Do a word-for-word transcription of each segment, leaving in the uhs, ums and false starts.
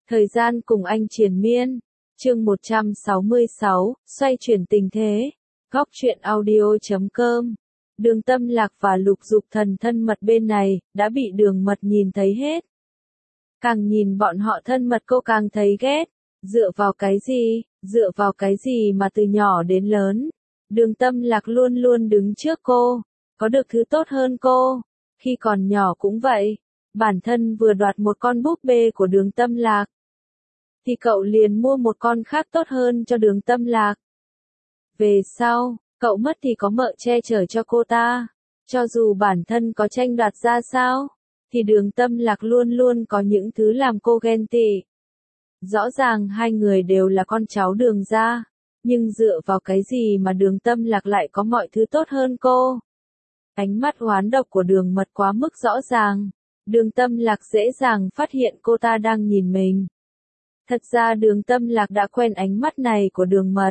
Thời gian cùng anh triền miên. Chương một trăm sáu mươi sáu, xoay chuyển tình thế. Góc truyện audio chấm com. Đường Tâm Lạc và Lục Dục Thần thân mật bên này, đã bị Đường Mật nhìn thấy hết. Càng nhìn bọn họ thân mật cô càng thấy ghét. Dựa vào cái gì, dựa vào cái gì mà từ nhỏ đến lớn, Đường Tâm Lạc luôn luôn đứng trước cô, có được thứ tốt hơn cô. Khi còn nhỏ cũng vậy, bản thân vừa đoạt một con búp bê của Đường Tâm Lạc, thì cậu liền mua một con khác tốt hơn cho Đường Tâm Lạc. Về sau, cậu mất thì có mợ che chở cho cô ta, cho dù bản thân có tranh đoạt ra sao, thì Đường Tâm Lạc luôn luôn có những thứ làm cô ghen tị. Rõ ràng hai người đều là con cháu Đường gia, nhưng dựa vào cái gì mà Đường Tâm Lạc lại có mọi thứ tốt hơn cô? Ánh mắt oán độc của Đường Mật quá mức rõ ràng, Đường Tâm Lạc dễ dàng phát hiện cô ta đang nhìn mình. Thật ra Đường Tâm Lạc đã quen ánh mắt này của Đường Mật,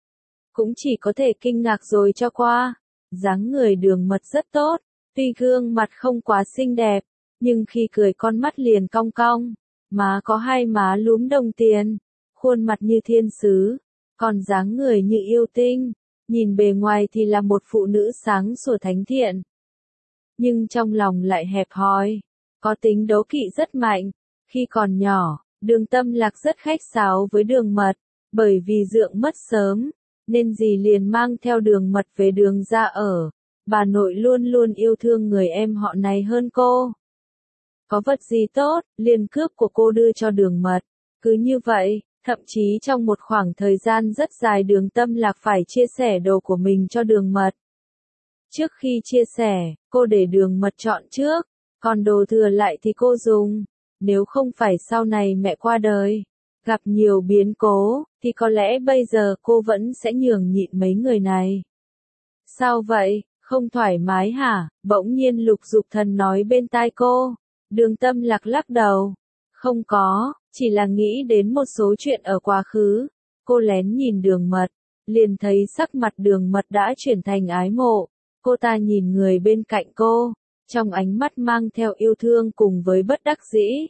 cũng chỉ có thể kinh ngạc rồi cho qua. Dáng người Đường Mật rất tốt, tuy gương mặt không quá xinh đẹp, nhưng khi cười con mắt liền cong cong, má có hai má lúm đồng tiền, khuôn mặt như thiên sứ, còn dáng người như yêu tinh, nhìn bề ngoài thì là một phụ nữ sáng sủa thánh thiện. Nhưng trong lòng lại hẹp hòi, có tính đố kỵ rất mạnh. Khi còn nhỏ, Đường Tâm Lạc rất khách sáo với Đường Mật, bởi vì dượng mất sớm, nên dì liền mang theo Đường Mật về Đường gia ở. Bà nội luôn luôn yêu thương người em họ này hơn cô. Có vật gì tốt, liền cướp của cô đưa cho Đường Mật. Cứ như vậy, thậm chí trong một khoảng thời gian rất dài Đường Tâm Lạc phải chia sẻ đồ của mình cho Đường Mật. Trước khi chia sẻ, cô để Đường Mật chọn trước, còn đồ thừa lại thì cô dùng. Nếu không phải sau này mẹ qua đời, gặp nhiều biến cố, thì có lẽ bây giờ cô vẫn sẽ nhường nhịn mấy người này. Sao vậy, không thoải mái hả? Bỗng nhiên Lục Dục Thần nói bên tai cô. Đường Tâm Lạc lắc đầu. Không có, chỉ là nghĩ đến một số chuyện ở quá khứ. Cô lén nhìn Đường Mật, liền thấy sắc mặt Đường Mật đã chuyển thành ái mộ. Cô ta nhìn người bên cạnh cô, trong ánh mắt mang theo yêu thương cùng với bất đắc dĩ.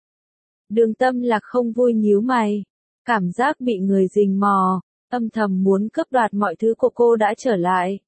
Đường Tâm Lạc không vui nhíu mày, cảm giác bị người rình mò, âm thầm muốn cướp đoạt mọi thứ của cô đã trở lại.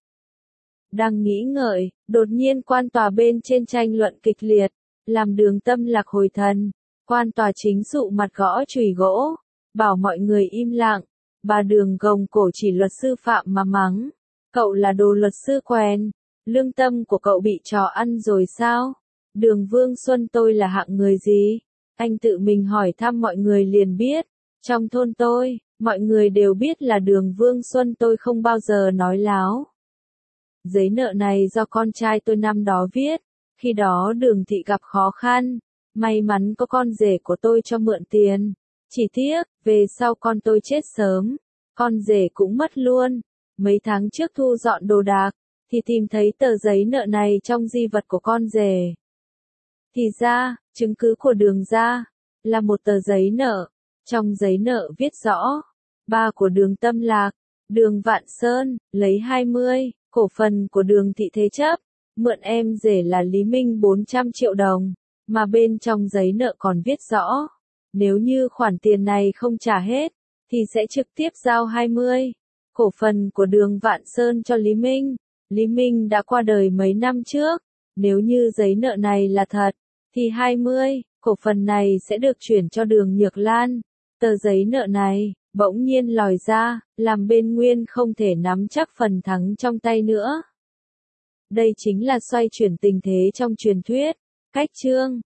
Đang nghĩ ngợi, đột nhiên quan tòa bên trên tranh luận kịch liệt, làm Đường Tâm Lạc hồi thần. Quan tòa chính dụ mặt gõ chùy gỗ, bảo mọi người im lặng. Bà Đường gồng cổ chỉ luật sư Phạm mà mắng. Cậu là đồ luật sư quèn, lương tâm của cậu bị trò ăn rồi sao? Đường Vương Xuân tôi là hạng người gì? Anh tự mình hỏi thăm mọi người liền biết. Trong thôn tôi, mọi người đều biết là Đường Vương Xuân tôi không bao giờ nói láo. Giấy nợ này do con trai tôi năm đó viết. Khi đó Đường thị gặp khó khăn, may mắn có con rể của tôi cho mượn tiền. Chỉ tiếc, về sau con tôi chết sớm, con rể cũng mất luôn. Mấy tháng trước thu dọn đồ đạc, thì tìm thấy tờ giấy nợ này trong di vật của con rể. Thì ra, chứng cứ của Đường gia là một tờ giấy nợ. Trong giấy nợ viết rõ, ba của Đường Tâm Lạc, Đường Vạn Sơn, lấy hai mươi, cổ phần của Đường thị thế chấp, mượn em rể là Lý Minh bốn trăm triệu đồng, mà bên trong giấy nợ còn viết rõ, nếu như khoản tiền này không trả hết, thì sẽ trực tiếp giao hai mươi, cổ phần của Đường Vạn Sơn cho Lý Minh. Lý Minh đã qua đời mấy năm trước, nếu như giấy nợ này là thật, thì hai mươi, cổ phần này sẽ được chuyển cho Đường Nhược Lan. Tờ giấy nợ này, bỗng nhiên lòi ra, làm bên Nguyên không thể nắm chắc phần thắng trong tay nữa. Đây chính là xoay chuyển tình thế trong truyền thuyết. Cách chương